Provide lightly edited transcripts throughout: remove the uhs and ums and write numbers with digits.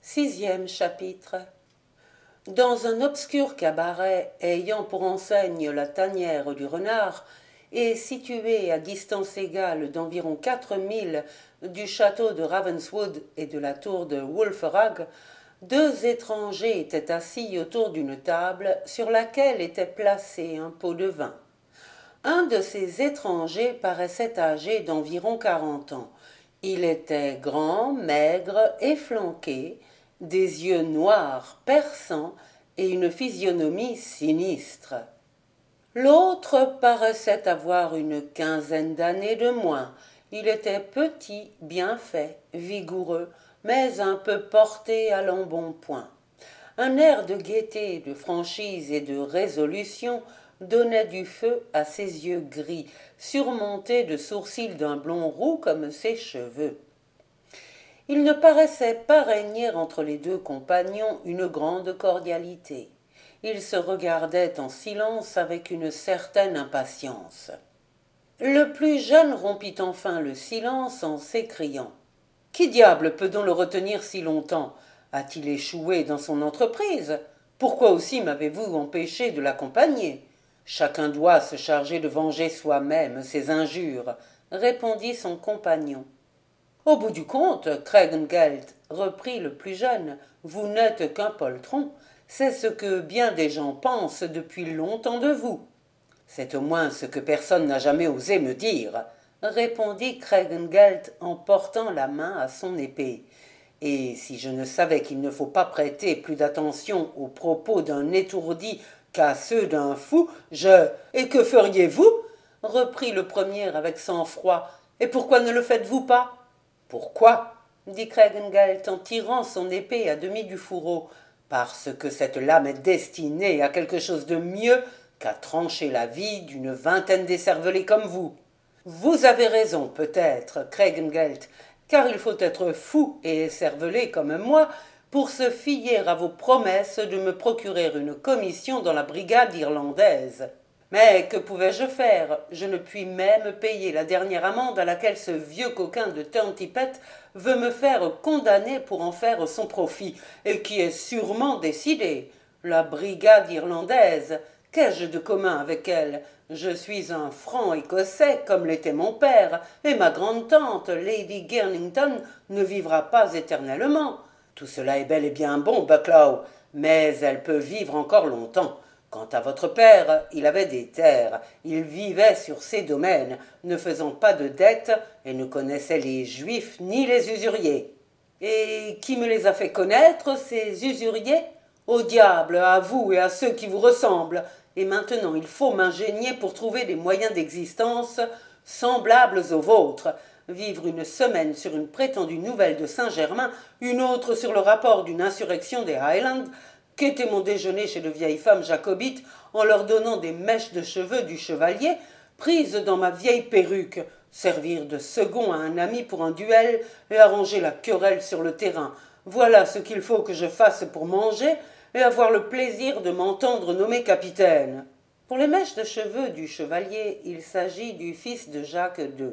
Sixième chapitre. Dans un obscur cabaret ayant pour enseigne la tanière du renard et situé à distance égale d'environ 4 milles du château de Ravenswood et de la tour de Wulfrag, deux étrangers étaient assis autour d'une table sur laquelle était placé un pot de vin. Un de ces étrangers paraissait âgé d'environ 40 ans. Il était grand, maigre, efflanqué, des yeux noirs, perçants, et une physionomie sinistre. L'autre paraissait avoir une quinzaine d'années de moins. Il était petit, bien fait, vigoureux, mais un peu porté à l'embonpoint. Un air de gaieté, de franchise et de résolution donnait du feu à ses yeux gris, surmontés de sourcils d'un blond roux comme ses cheveux. Il ne paraissait pas régner entre les deux compagnons une grande cordialité. Ils se regardaient en silence avec une certaine impatience. Le plus jeune rompit enfin le silence en s'écriant « Qui diable peut donc le retenir si longtemps? A-t-il échoué dans son entreprise? Pourquoi aussi m'avez-vous empêché de l'accompagner? Chacun doit se charger de venger soi-même ses injures, » répondit son compagnon. Au bout du compte, Craigengelt, reprit le plus jeune, vous n'êtes qu'un poltron, c'est ce que bien des gens pensent depuis longtemps de vous. C'est au moins ce que personne n'a jamais osé me dire, répondit Craigengelt en portant la main à son épée. Et si je ne savais qu'il ne faut pas prêter plus d'attention aux propos d'un étourdi qu'à ceux d'un fou, Et que feriez-vous? Reprit le premier avec sang-froid. Et pourquoi ne le faites-vous pas? Pourquoi? Dit Craigengelt en tirant son épée à demi du fourreau. Parce que cette lame est destinée à quelque chose de mieux qu'à trancher la vie d'une vingtaine d'écervelés comme vous. Vous avez raison, peut-être, Craigengelt, car il faut être fou et écervelé comme moi pour se fier à vos promesses de me procurer une commission dans la brigade irlandaise. Mais que pouvais-je faire? Je ne puis même payer la dernière amende à laquelle ce vieux coquin de Turntipet veut me faire condamner pour en faire son profit, et qui est sûrement décidé. La brigade irlandaise, qu'ai-je de commun avec elle? Je suis un franc écossais, comme l'était mon père, et ma grande-tante, Lady Girnington, ne vivra pas éternellement. Tout cela est bel et bien bon, Bucklaw, mais elle peut vivre encore longtemps. Quant à votre père, il avait des terres, il vivait sur ses domaines, ne faisant pas de dettes, et ne connaissait les juifs ni les usuriers. Et qui me les a fait connaître, ces usuriers? Au diable, à vous et à ceux qui vous ressemblent. Et maintenant il faut m'ingénier pour trouver des moyens d'existence semblables aux vôtres. Vivre une semaine sur une prétendue nouvelle de Saint-Germain, une autre sur le rapport d'une insurrection des Highlands, qu'était mon déjeuner chez de vieilles femmes jacobites en leur donnant des mèches de cheveux du chevalier prises dans ma vieille perruque, servir de second à un ami pour un duel et arranger la querelle sur le terrain. Voilà ce qu'il faut que je fasse pour manger et avoir le plaisir de m'entendre nommer capitaine. Pour les mèches de cheveux du chevalier, il s'agit du fils de Jacques II.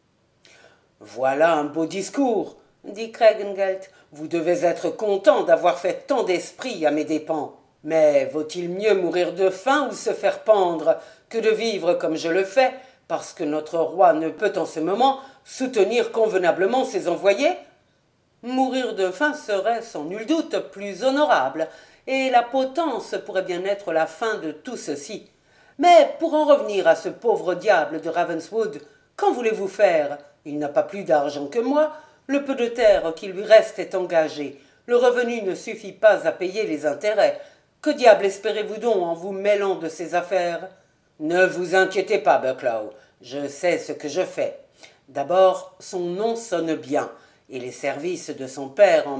Voilà un beau discours, dit Craigengelt. Vous devez être content d'avoir fait tant d'esprit à mes dépens. Mais vaut-il mieux mourir de faim ou se faire pendre que de vivre comme je le fais, parce que notre roi ne peut en ce moment soutenir convenablement ses envoyés? Mourir de faim serait sans nul doute plus honorable, et la potence pourrait bien être la fin de tout ceci. Mais pour en revenir à ce pauvre diable de Ravenswood, qu'en voulez-vous faire? Il n'a pas plus d'argent que moi, le peu de terre qui lui reste est engagé, le revenu ne suffit pas à payer les intérêts. Que diable espérez-vous donc en vous mêlant de ces affaires? Ne vous inquiétez pas, Bucklaw, je sais ce que je fais. D'abord, son nom sonne bien, et les services de son père en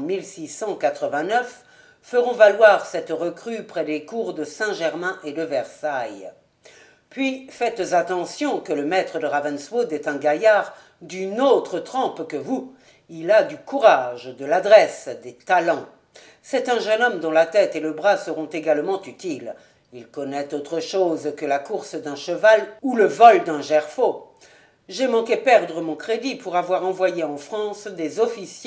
1689 feront valoir cette recrue près des cours de Saint-Germain et de Versailles. Puis faites attention que le maître de Ravenswood est un gaillard d'une autre trempe que vous. Il a du courage, de l'adresse, des talents. C'est un jeune homme dont la tête et le bras seront également utiles. Il connaît autre chose que la course d'un cheval ou le vol d'un gerfaut. J'ai manqué perdre mon crédit pour avoir envoyé en France des officiers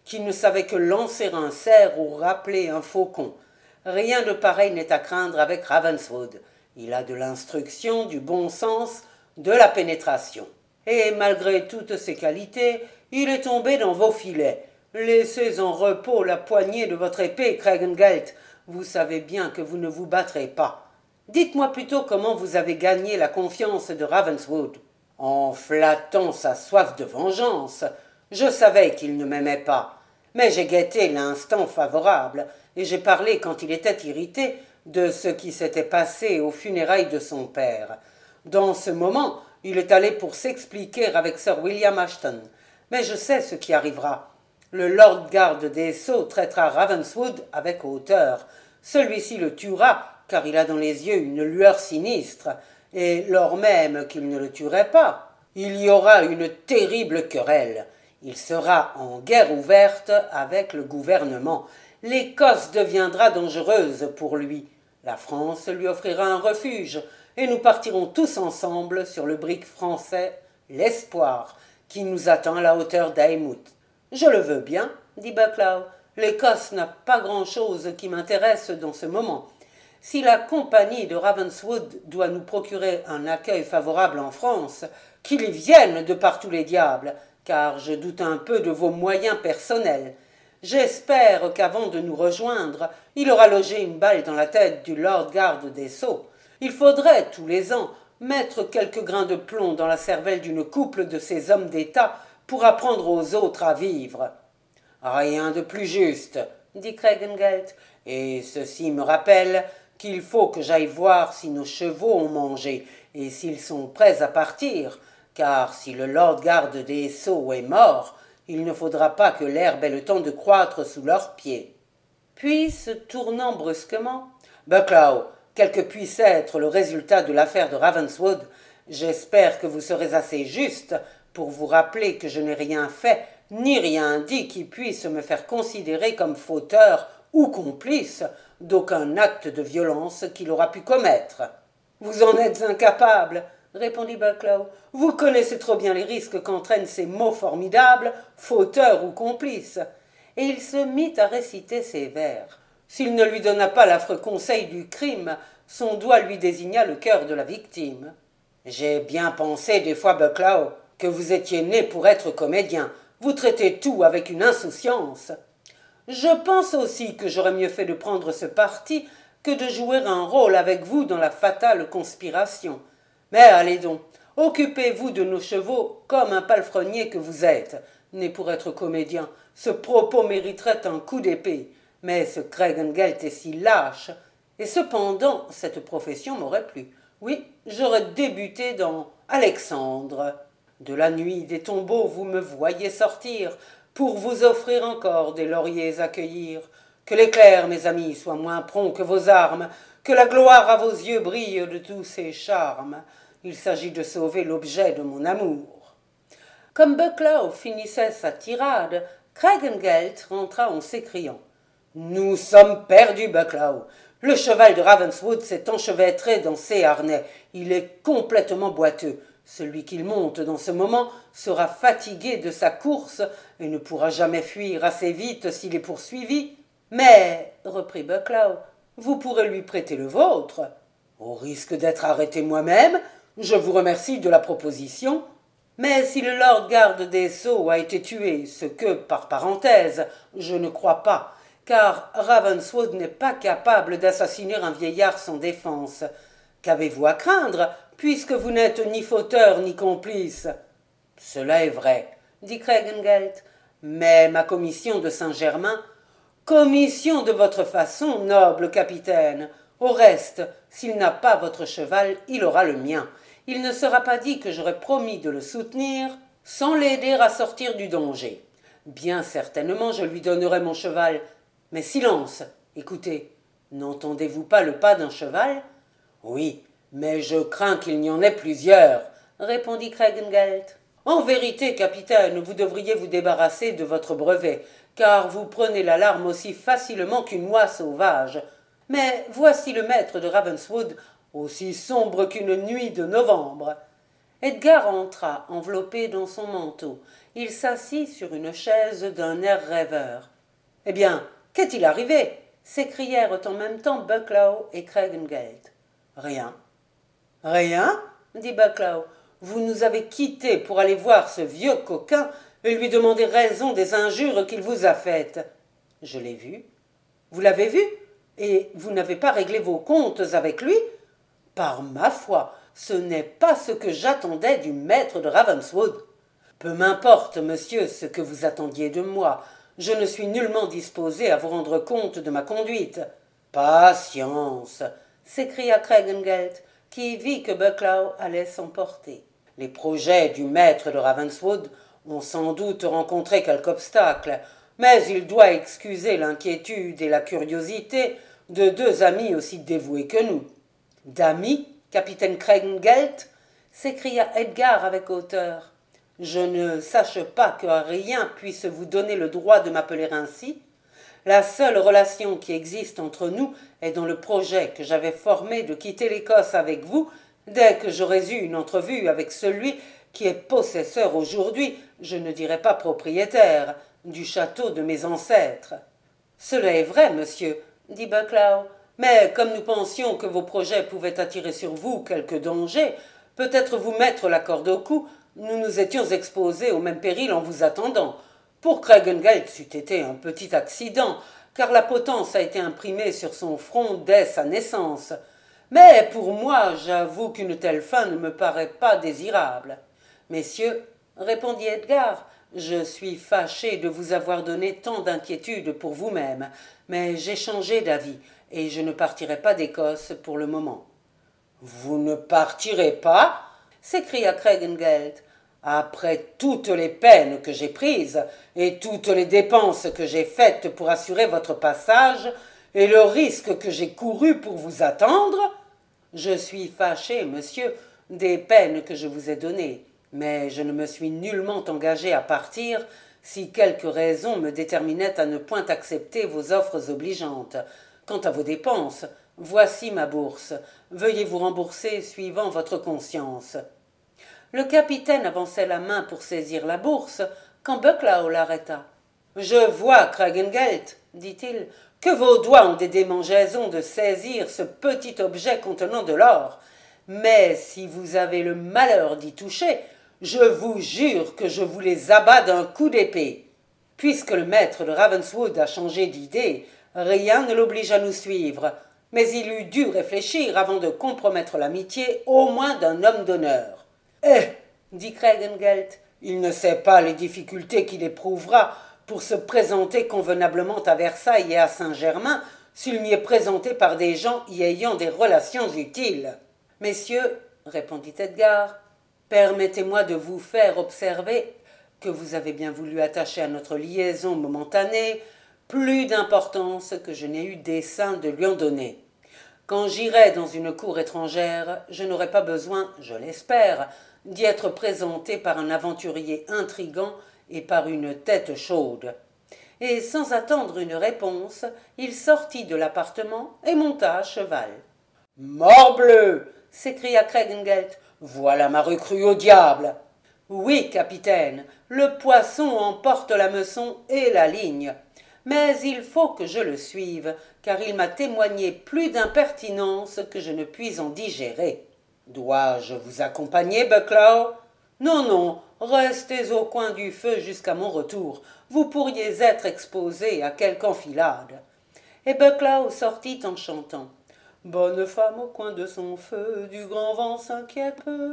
qui ne savait que lancer un cerf ou rappeler un faucon. Rien de pareil n'est à craindre avec Ravenswood. Il a de l'instruction, du bon sens, de la pénétration. Et malgré toutes ses qualités, il est tombé dans vos filets. Laissez en repos la poignée de votre épée, Craigengelt. Vous savez bien que vous ne vous battrez pas. Dites-moi plutôt comment vous avez gagné la confiance de Ravenswood. En flattant sa soif de vengeance. Je savais qu'il ne m'aimait pas, mais j'ai guetté l'instant favorable, et j'ai parlé, quand il était irrité, de ce qui s'était passé aux funérailles de son père. Dans ce moment, il est allé pour s'expliquer avec Sir William Ashton. Mais je sais ce qui arrivera. Le Lord Garde des Sceaux traitera Ravenswood avec hauteur. Celui-ci le tuera, car il a dans les yeux une lueur sinistre, et lors même qu'il ne le tuerait pas, il y aura une terrible querelle. Il sera en guerre ouverte avec le gouvernement. L'Écosse deviendra dangereuse pour lui. La France lui offrira un refuge, et nous partirons tous ensemble sur le brick français, l'Espoir, qui nous attend à la hauteur d'Aymouth. Je le veux bien, dit Bucklaw. L'Écosse n'a pas grand-chose qui m'intéresse dans ce moment. Si la compagnie de Ravenswood doit nous procurer un accueil favorable en France, qu'il y vienne de par tous les diables, car je doute un peu de vos moyens personnels. J'espère qu'avant de nous rejoindre, il aura logé une balle dans la tête du Lord Garde des Sceaux. Il faudrait, tous les ans, mettre quelques grains de plomb dans la cervelle d'une couple de ces hommes d'État pour apprendre aux autres à vivre. Rien de plus juste, dit Craigengelt, et ceci me rappelle qu'il faut que j'aille voir si nos chevaux ont mangé et s'ils sont prêts à partir, car si le Lord Garde des Sceaux est mort, il ne faudra pas que l'herbe ait le temps de croître sous leurs pieds. Puis, se tournant brusquement, « Bucklaw, quel que puisse être le résultat de l'affaire de Ravenswood, j'espère que vous serez assez juste pour vous rappeler que je n'ai rien fait ni rien dit qui puisse me faire considérer comme fauteur ou complice d'aucun acte de violence qu'il aura pu commettre. » « Vous en êtes incapable, » répondit Bucklaw. « Vous connaissez trop bien les risques qu'entraînent ces mots formidables, fauteur ou complice. » Et il se mit à réciter ces vers. S'il ne lui donna pas l'affreux conseil du crime, son doigt lui désigna le cœur de la victime. « J'ai bien pensé des fois, Bucklaw, que vous étiez né pour être comédien. Vous traitez tout avec une insouciance. » Je pense aussi que j'aurais mieux fait de prendre ce parti que de jouer un rôle avec vous dans la fatale conspiration. Mais allez donc, occupez-vous de nos chevaux comme un palefrenier que vous êtes. Né pour être comédien, ce propos mériterait un coup d'épée. Mais ce Craigengelt est si lâche. Et cependant, cette profession m'aurait plu. Oui, j'aurais débuté dans Alexandre. De la nuit des tombeaux, vous me voyez sortir, pour vous offrir encore des lauriers à cueillir. Que l'éclair, mes amis, soit moins prompt que vos armes, que la gloire à vos yeux brille de tous ses charmes. Il s'agit de sauver l'objet de mon amour. » Comme Bucklaw finissait sa tirade, Craigengelt rentra en s'écriant « Nous sommes perdus, Bucklaw. Le cheval de Ravenswood s'est enchevêtré dans ses harnais. Il est complètement boiteux. Celui qu'il monte dans ce moment sera fatigué de sa course et ne pourra jamais fuir assez vite s'il est poursuivi. Mais, reprit Bucklaw, vous pourrez lui prêter le vôtre. Au risque d'être arrêté moi-même, je vous remercie de la proposition. Mais si le Lord Garde des Sceaux a été tué, ce que, par parenthèse, je ne crois pas, car Ravenswood n'est pas capable d'assassiner un vieillard sans défense. Qu'avez-vous à craindre, puisque vous n'êtes ni fauteur ni complice? Cela est vrai, dit Craigengelt, mais ma commission de Saint-Germain, commission de votre façon, noble capitaine. Au reste, s'il n'a pas votre cheval, il aura le mien. Il ne sera pas dit que j'aurais promis de le soutenir sans l'aider à sortir du danger. Bien certainement, je lui donnerai mon cheval. Mais silence, écoutez, n'entendez-vous pas le pas d'un cheval? Oui, mais je crains qu'il n'y en ait plusieurs, répondit Craigengelt. En vérité, capitaine, vous devriez vous débarrasser de votre brevet, car vous prenez l'alarme aussi facilement qu'une oie sauvage. Mais voici le maître de Ravenswood, aussi sombre qu'une nuit de novembre. Edgar entra, enveloppé dans son manteau. Il s'assit sur une chaise d'un air rêveur. « Eh bien, qu'est-il arrivé » s'écrièrent en même temps Bucklow et Craigengelt. « Rien. »« Rien » dit Bucklow. « Vous nous avez quittés pour aller voir ce vieux coquin et lui demander raison des injures qu'il vous a faites. »« Je l'ai vu. »« Vous l'avez vu ? Et vous n'avez pas réglé vos comptes avec lui ? Par ma foi, ce n'est pas ce que j'attendais du maître de Ravenswood. Peu m'importe, monsieur, ce que vous attendiez de moi. Je ne suis nullement disposé à vous rendre compte de ma conduite. »« Patience » s'écria Craigengelt, qui vit que Bucklow allait s'emporter. « Les projets du maître de Ravenswood ont sans doute rencontré quelque obstacle, mais il doit excuser l'inquiétude et la curiosité de deux amis aussi dévoués que nous. »« D'amis, capitaine Craigengelt » s'écria Edgar avec hauteur. « Je ne sache pas que rien puisse vous donner le droit de m'appeler ainsi. La seule relation qui existe entre nous est dans le projet que j'avais formé de quitter l'Écosse avec vous dès que j'aurais eu une entrevue avec celui qui est possesseur aujourd'hui, je ne dirais pas propriétaire, du château de mes ancêtres. »« Cela est vrai, monsieur, » dit Bucklow, « mais comme nous pensions que vos projets pouvaient attirer sur vous quelque danger, peut-être vous mettre la corde au cou, nous nous étions exposés au même péril en vous attendant. Pour Craigengelt, c'eût été un petit accident, car la potence a été imprimée sur son front dès sa naissance. Mais pour moi, j'avoue qu'une telle fin ne me paraît pas désirable. »« Messieurs, répondit Edgar, je suis fâché de vous avoir donné tant d'inquiétude pour vous-même, mais j'ai changé d'avis, et je ne partirai pas d'Écosse pour le moment. »« Vous ne partirez pas » s'écria Craigengelt. « Après toutes les peines que j'ai prises et toutes les dépenses que j'ai faites pour assurer votre passage et le risque que j'ai couru pour vous attendre ? Je suis fâché, monsieur, des peines que je vous ai données, mais je ne me suis nullement engagé à partir si quelque raison me déterminait à ne point accepter vos offres obligeantes. Quant à vos dépenses, voici ma bourse. Veuillez vous rembourser suivant votre conscience. » Le capitaine avançait la main pour saisir la bourse quand Bucklow l'arrêta. « Je vois, Craigengelt, dit-il, que vos doigts ont des démangeaisons de saisir ce petit objet contenant de l'or. Mais si vous avez le malheur d'y toucher, je vous jure que je vous les abats d'un coup d'épée. Puisque le maître de Ravenswood a changé d'idée, rien ne l'oblige à nous suivre, mais il eût dû réfléchir avant de compromettre l'amitié au moins d'un homme d'honneur. »« Eh » dit Craigengelt, « il ne sait pas les difficultés qu'il éprouvera pour se présenter convenablement à Versailles et à Saint-Germain s'il n'y est présenté par des gens y ayant des relations utiles. »« Messieurs, répondit Edgar, permettez-moi de vous faire observer que vous avez bien voulu attacher à notre liaison momentanée plus d'importance que je n'ai eu dessein de lui en donner. Quand j'irai dans une cour étrangère, je n'aurai pas besoin, je l'espère, d'y être présenté par un aventurier intrigant et par une tête chaude. » Et sans attendre une réponse, il sortit de l'appartement et monta à cheval. « Morbleu !» s'écria Craigengelt. « Voilà ma recrue au diable !»« Oui, capitaine, le poisson emporte la meçon et la ligne. Mais il faut que je le suive, car il m'a témoigné plus d'impertinence que je ne puis en digérer. Dois-je vous accompagner, Bucklow ? Non, non, restez au coin du feu jusqu'à mon retour. Vous pourriez être exposé à quelque enfilade. » Et Bucklow sortit en chantant. « Bonne femme au coin de son feu, du grand vent s'inquiète peu. »